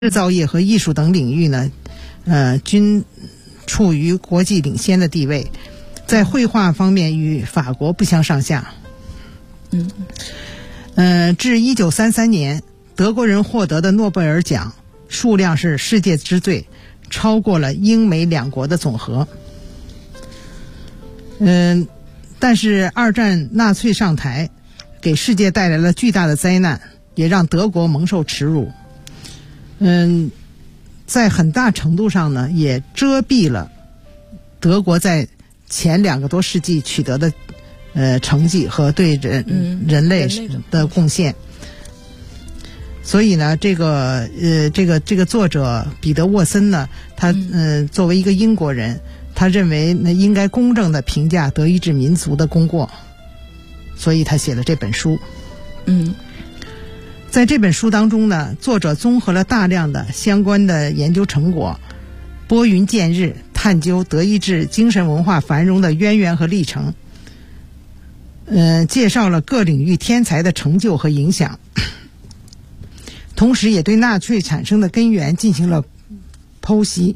制造业和艺术等领域呢，均处于国际领先的地位，在绘画方面与法国不相上下。至1933年，德国人获得的诺贝尔奖数量是世界之最，超过了英美两国的总和。但是二战纳粹上台，给世界带来了巨大的灾难，也让德国蒙受耻辱。在很大程度上呢，也遮蔽了德国在前2个多世纪取得的成绩和对人类的贡献。所以呢，这个作者彼得沃森呢，他作为一个英国人，他认为呢应该公正地评价德意志民族的功过，所以他写了这本书。在这本书当中呢，作者综合了大量的相关的研究成果，拨云见日，探究德意志精神文化繁荣的渊源和历程，介绍了各领域天才的成就和影响，同时也对纳粹产生的根源进行了剖析。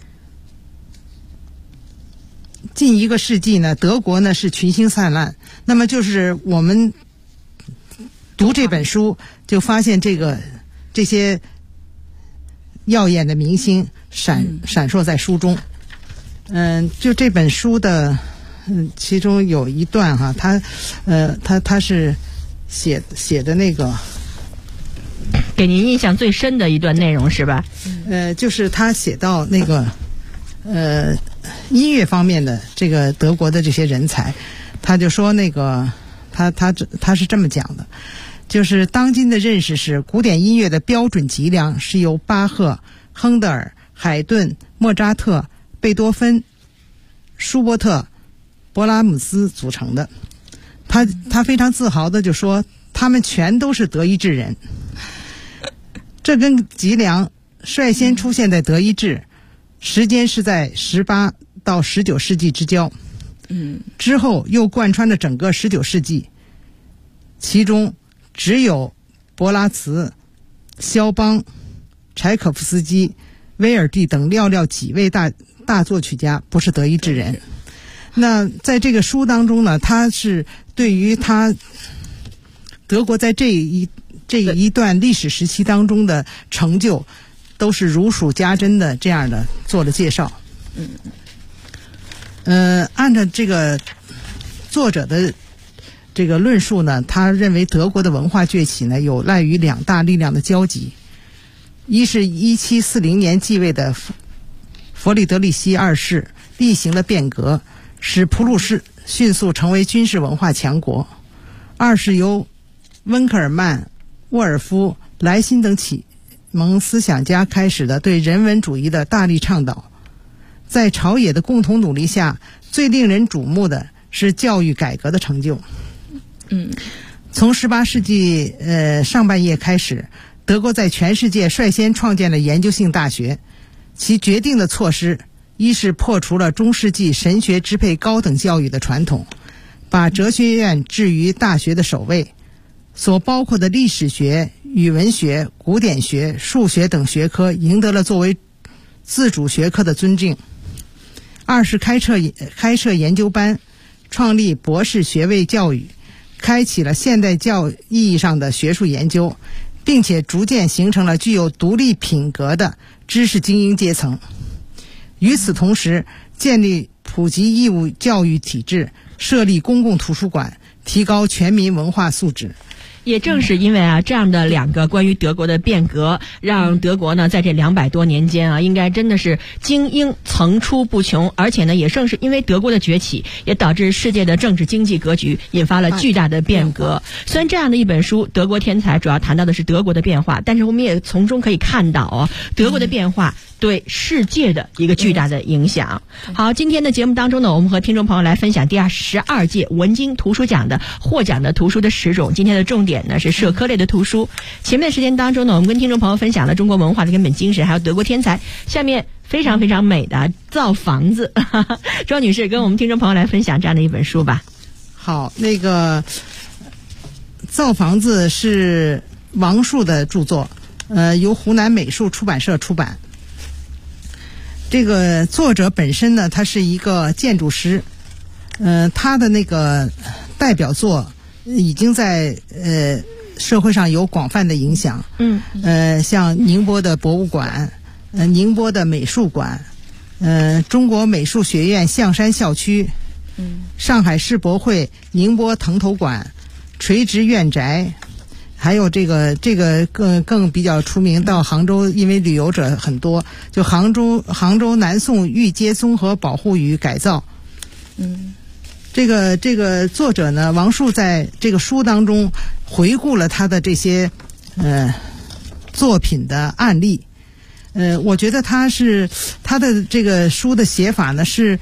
近1个世纪呢，德国呢是群星灿烂，那么就是我们读这本书就发现这些耀眼的明星闪烁在书中。就这本书的其中有一段哈，他是写的那个， 给您印象最深的一段内容是吧？ 就是他写到那个音乐方面的这个德国的这些人才，他就说那个他是这么讲的，就是当今的认识是古典音乐的标准级量是由巴赫、亨德尔、海顿、莫扎特、贝多芬、舒伯特、勃拉姆斯组成的。他非常自豪的就说，他们全都是德意志人。这根脊梁率先出现在德意志，时间是在18到19世纪之交，之后又贯穿了整个19世纪，其中只有勃拉茨、肖邦、柴可夫斯基、威尔第等寥寥几位大作曲家不是德意志人。那在这个书当中呢，他是对于他德国在这一段历史时期当中的成就都是如数家珍的这样的做了介绍。按照这个作者的这个论述呢，他认为德国的文化崛起呢有赖于2大力量的交集，一是1740年继位的弗里德里希2世例行了变革，使普鲁士迅速成为军事文化强国；二是由温克尔曼、沃尔夫、莱辛等启蒙思想家开始的对人文主义的大力倡导。在朝野的共同努力下，最令人瞩目的是教育改革的成就。从18世纪上半叶开始，德国在全世界率先创建了研究性大学，其决定的措施一是破除了中世纪神学支配高等教育的传统，把哲学院置于大学的首位，所包括的历史学、语文学、古典学、数学等学科赢得了作为自主学科的尊敬。二是开设研究班，创立博士学位教育，开启了现代教育意义上的学术研究，并且逐渐形成了具有独立品格的知识精英阶层。与此同时，建立普及义务教育体制，设立公共图书馆，提高全民文化素质。 也正是因为这样的2个关于德国的变革，让德国呢在这200多年间应该真的是精英层出不穷，而且呢也正是因为德国的崛起，也导致世界的政治经济格局引发了巨大的变革。虽然这样的一本书《德国天才》主要谈到的是德国的变化，但是我们也从中可以看到德国的变化对世界的一个巨大的影响。好，今天的节目当中呢，我们和听众朋友来分享第12届文津图书奖的获奖的图书的10种。今天的重点呢是社科类的图书。前面的时间当中呢，我们跟听众朋友分享了中国文化的根本精神，还有德国天才。下面非常非常美的造房子，庄女士跟我们听众朋友来分享这样的一本书吧。 好，那个造房子是王树的著作， 由湖南美术出版社出版。这个作者本身呢，他是一个建筑师，他的那个代表作已经在社会上有广泛的影响。像宁波的博物馆，宁波的美术馆，中国美术学院象山校区，上海世博会宁波藤头馆，垂直院宅。还有这个更比较出名，到杭州，因为旅游者很多，就杭州南宋御街综合保护与改造。这个作者呢，王树在这个书当中回顾了他的这些作品的案例。我觉得他的这个书的写法呢是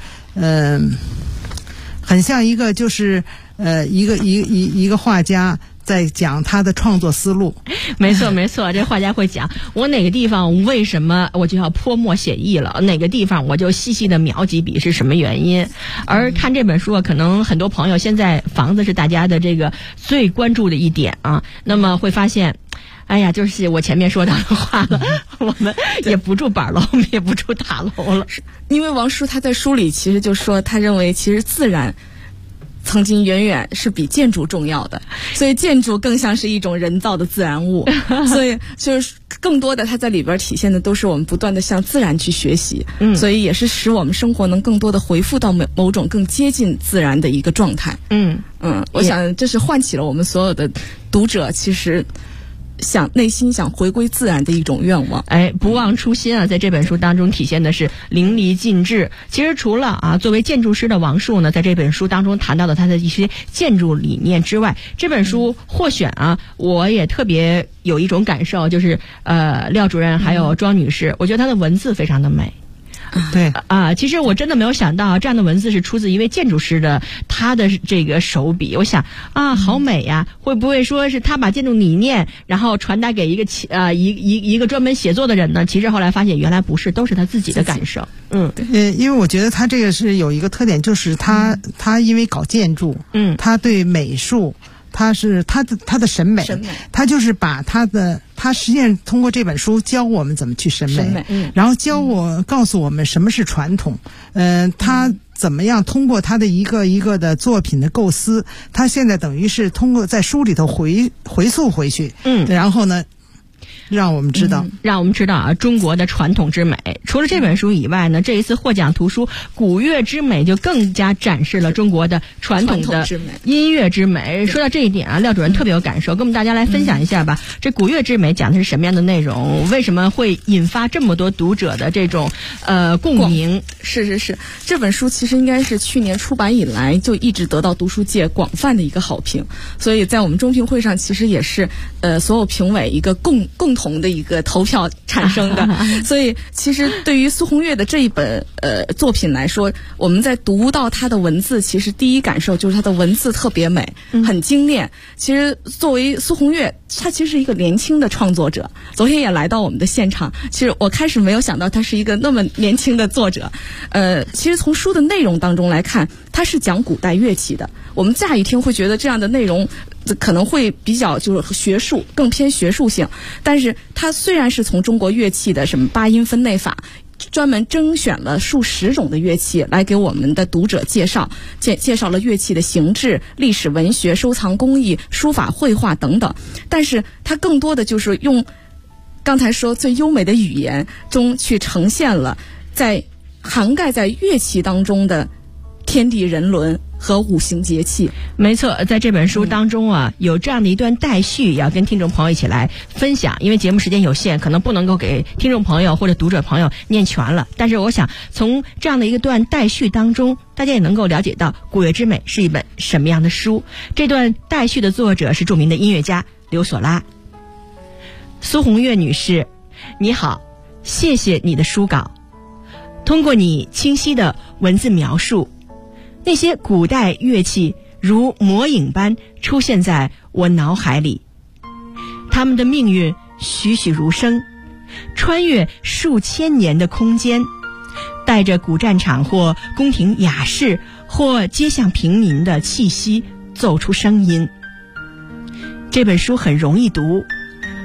很像一个就是一个画家在讲他的创作思路。 没错，这画家会讲我哪个地方为什么我就要泼墨写意了，哪个地方我就细细的描几笔是什么原因。而看这本书可能很多朋友现在房子是大家的这个最关注的一点啊，那么会发现哎呀，就是我前面说到的话了，我们也不住板楼，我们也不住塔楼了。 因为王叔他在书里其实就说，他认为其实自然曾经远远是比建筑重要的，所以建筑更像是一种人造的自然物，所以就是更多的它在里边体现的都是我们不断的向自然去学习，所以也是使我们生活能更多的回复到某种更接近自然的一个状态。我想这是唤起了我们所有的读者其实内心想回归自然的一种愿望。 不忘初心啊，在这本书当中体现的是淋漓尽致。其实除了作为建筑师的王树呢，在这本书当中谈到的他的一些建筑理念之外，这本书获选我也特别有一种感受，就是廖主任还有庄女士，我觉得他的文字非常的美。 对其实我真的没有想到这样的文字是出自一位建筑师的他的这个手笔。我想好美呀，会不会说是他把建筑理念然后传达给一个专门写作的人呢？其实后来发现原来不是，都是他自己的感受。 因为我觉得他这个是有一个特点，就是他因为搞建筑，他对美术他是他的审美，他就是把他实际上通过这本书教我们怎么去审美，然后告诉我们什么是传统，他怎么样通过他的一个一个的作品的构思，他现在等于是通过在书里头回溯回去，然后呢让我们知道中国的传统之美。除了这本书以外呢，这一次获奖图书《古乐之美》就更加展示了中国的传统的音乐之美。说到这一点廖主任特别有感受，跟我们大家来分享一下吧。这《古乐之美》讲的是什么样的内容？为什么会引发这么多读者的这种共鸣？ 是，这本书其实应该是去年出版以来就一直得到读书界广泛的一个好评，所以在我们中评会上其实也是所有评委一个共同的一个投票产生的。所以其实对于苏红月的这一本作品来说，我们在读到他的文字，其实第一感受就是他的文字特别美，很精炼。其实作为苏红月，他其实是一个年轻的创作者，昨天也来到我们的现场。其实我开始没有想到他是一个那么年轻的作者。其实从书的内容当中来看，他是讲古代乐器的。我们乍一听会觉得这样的内容可能会比较就是学术，更偏学术性，但是它虽然是从中国乐器的什么八音分类法专门甄选了数十种的乐器来给我们的读者介绍了乐器的形制、历史文学、收藏工艺、书法绘画等等，但是它更多的就是用刚才说最优美的语言中去呈现了涵盖在乐器当中的天地人伦和五行节气。 没错，在这本书当中有这样的一段待续，要跟听众朋友一起来分享。因为节目时间有限，可能不能够给听众朋友或者读者朋友念全了，但是我想从这样的一个段待续当中，大家也能够了解到《古乐之美》是一本什么样的书。这段待续的作者是著名的音乐家刘索拉。苏红月女士，你好，谢谢你的书稿。通过你清晰的文字描述，那些古代乐器如魔影般出现在我脑海里，他们的命运栩栩如生，穿越数千年的空间，带着古战场或宫廷雅士或街巷平民的气息奏出声音。这本书很容易读，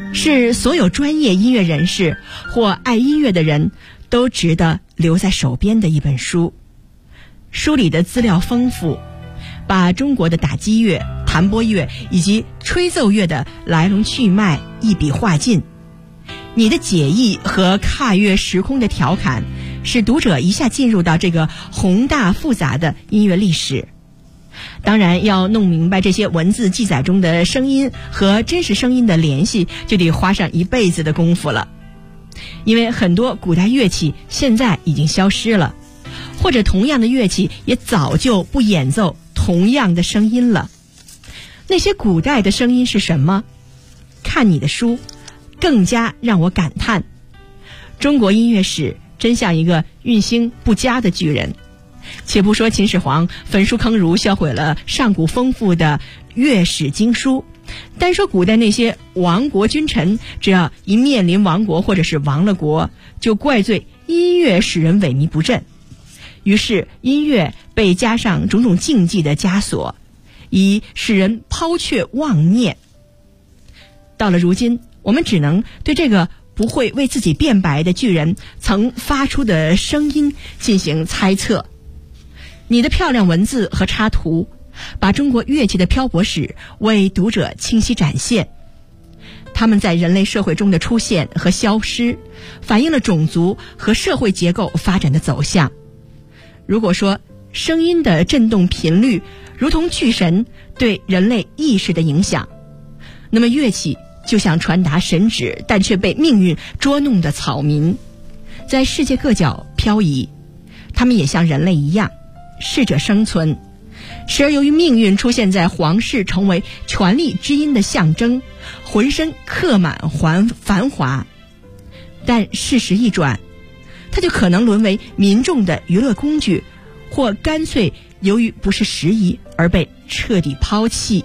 是所有专业音乐人士或爱音乐的人都值得留在手边的一本书。书里的资料丰富，把中国的打击乐、弹拨乐以及吹奏乐的来龙去脉一笔画尽。你的解译和跨越时空的调侃，使读者一下进入到这个宏大复杂的音乐历史。当然，要弄明白这些文字记载中的声音和真实声音的联系，就得花上一辈子的功夫了。因为很多古代乐器现在已经消失了，或者同样的乐器也早就不演奏同样的声音了。那些古代的声音是什么？看你的书，更加让我感叹，中国音乐史真像一个运行不佳的巨人。且不说秦始皇焚书坑儒，销毁了上古丰富的乐史经书，单说古代那些亡国君臣，只要一面临亡国或者是亡了国，就怪罪音乐使人萎靡不振。于是音乐被加上种种禁忌的枷锁，以使人抛却妄念。到了如今，我们只能对这个不会为自己辩白的巨人曾发出的声音进行猜测。你的漂亮文字和插图，把中国乐器的漂泊史为读者清晰展现。他们在人类社会中的出现和消失，反映了种族和社会结构发展的走向。如果说声音的振动频率如同巨神对人类意识的影响，那么乐器就像传达神旨但却被命运捉弄的草民，在世界各角漂移。他们也像人类一样适者生存，时而由于命运出现在皇室，成为权力之音的象征，浑身刻满繁华。但事实一转，它就可能沦为民众的娱乐工具，或干脆由于不是时宜而被彻底抛弃。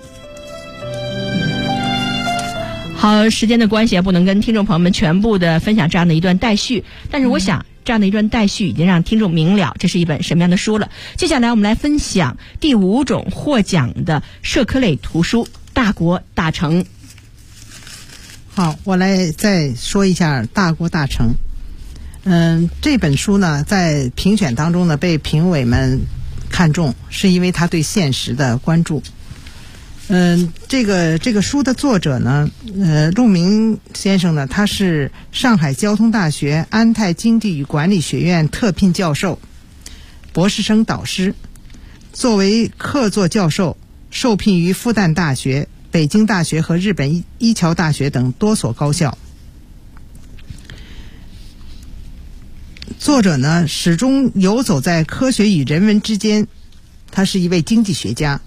好，时间的关系不能跟听众朋友们全部的分享这样的一段待续，但是我想这样的一段待续已经让听众明了这是一本什么样的书了。接下来我们来分享第5种获奖的社科类图书《大国大成》。 好，我来再说一下《大国大成》。这本书呢，在评选当中呢被评委们看中，是因为他对现实的关注。这个书的作者呢，陆明先生呢，他是上海交通大学安泰经济与管理学院特聘教授、博士生导师，作为客座教授，受聘于复旦大学、北京大学和日本一桥大学等多所高校。作者呢，始终游走在科学与人文之间，他是一位经济学家。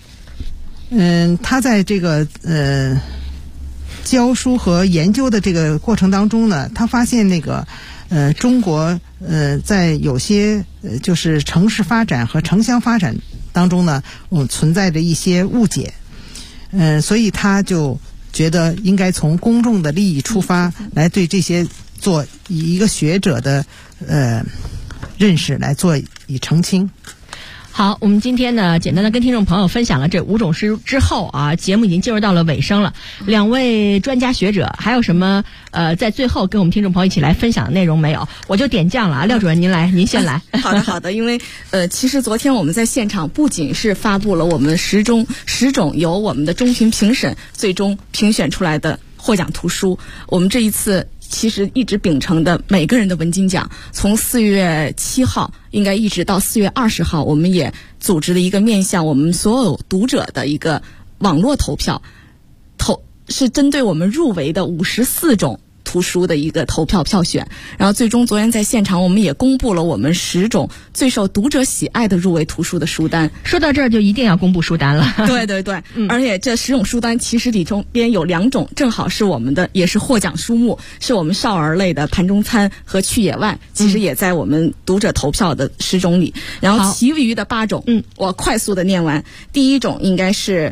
他在这个教书和研究的这个过程当中呢，他发现那个中国在有些就是城市发展和城乡发展当中呢，存在着一些误解。所以他就觉得应该从公众的利益出发，来对这些做以一个学者的认识来做以澄清。 好，我们今天呢，简单的跟听众朋友分享了这5种书之后啊，节目已经进入到了尾声了。2位专家学者还有什么在最后跟我们听众朋友一起来分享的内容没有？我就点将了啊，廖主任您来，您先来。 好的，因为其实昨天我们在现场不仅是发布了我们10种由我们的中评评审最终评选出来的获奖图书，我们这一次其实一直秉承的每个人的文金奖，从4月7号应该一直到4月20号，我们也组织了一个面向我们所有读者的一个网络投票，是针对我们入围的54种图书的一个投票票选，然后最终昨天在现场我们也公布了我们10种最受读者喜爱的入围图书的书单。 说到这儿就一定要公布书单了。 对，而且这10种书单其实里中边有2种正好是我们的，也是获奖书目，是我们少儿类的盘中餐和去野外，其实也在我们读者投票的10种里。然后其余的8种，我快速的念完。第1种应该是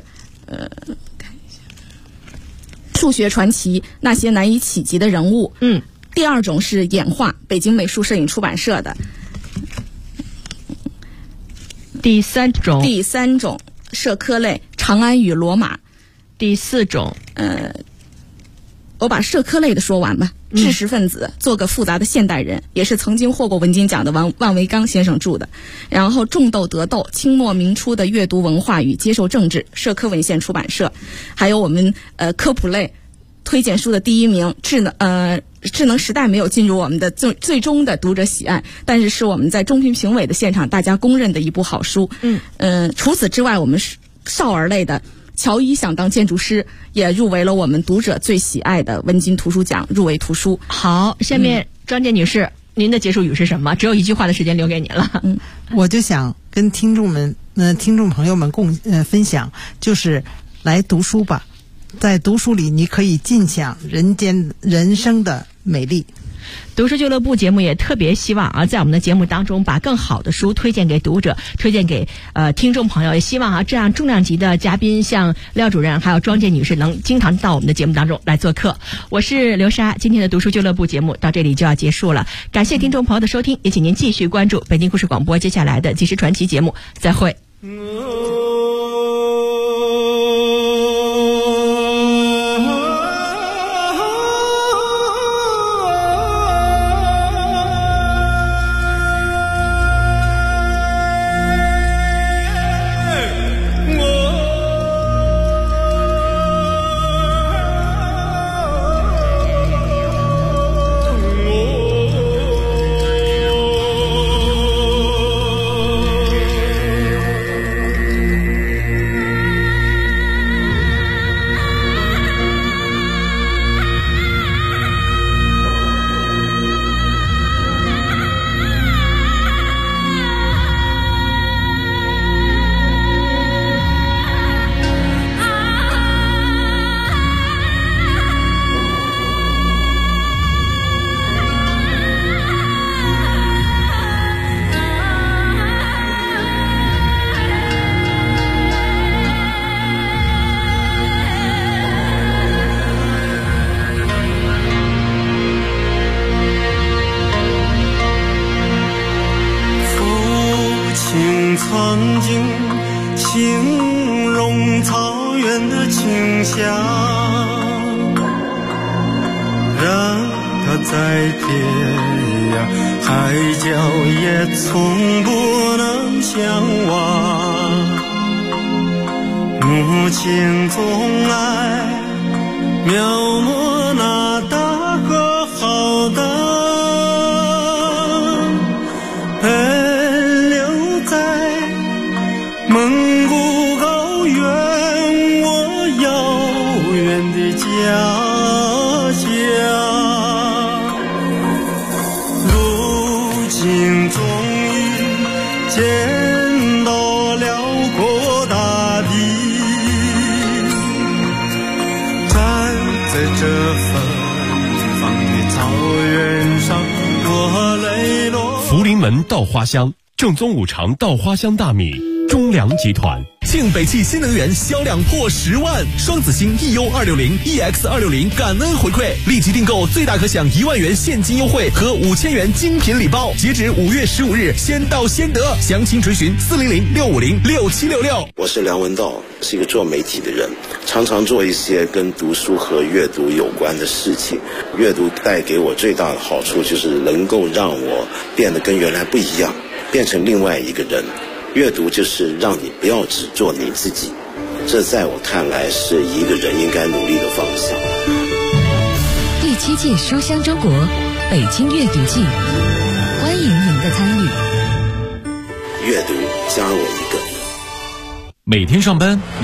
数学传奇，那些难以企及的人物。第2种是演化，北京美术摄影出版社的。 第3种社科类，长安与罗马。 第4种我把社科类的说完吧。知识分子，做个复杂的现代人，也是曾经获过文津奖的万维刚先生著的。然后种豆得豆，清末明初的阅读文化与接受政治，社科文献出版社。还有我们科普类推荐书的第1名，智能时代没有进入我们的最终的读者喜爱，但是我们在中评评委的现场大家公认的一部好书。除此之外，我们少儿类的乔伊想当建筑师也入围了我们读者最喜爱的文津图书奖入围图书。 好，下面庄健女士，您的结束语是什么？只有1句话的时间留给您了。 我就想跟听众朋友们分享，就是来读书吧，在读书里你可以尽享人生的美丽。 读书俱乐部节目也特别希望在我们的节目当中把更好的书推荐给读者，推荐给听众朋友，也希望这样重量级的嘉宾像廖主任还有庄健女士能经常到我们的节目当中来做客。我是刘莎，今天的读书俱乐部节目到这里就要结束了，感谢听众朋友的收听，也请您继续关注北京故事广播接下来的纪实传奇节目，再会。 曾经形容草原的清香，让它在天涯海角也从不能相忘。母亲总爱描摹那大河浩荡，奔流在蒙古高原，我遥远的家乡。如今终于见到辽阔大地，站在这芬芳的草原上，落泪落。 福临门稻花香，正宗五常稻花香大米，中粮集团。 庆北汽新能源销量破10万，双子星 EU260、EX260 感恩回馈，立即订购最大可享1万元现金优惠和5000元精品礼包，截止5月15日，先到先得，详情垂询400-650-6766。 我是梁文道，是一个做媒体的人，常常做一些跟读书和阅读有关的事情。阅读带给我最大的好处就是能够让我变得跟原来不一样，变成另外一个人。阅读就是让你不要只做你自己，这在我看来是一个人应该努力的方向。 第7届书香中国北京阅读季，欢迎您的参与。 阅读加我一个。 每天上班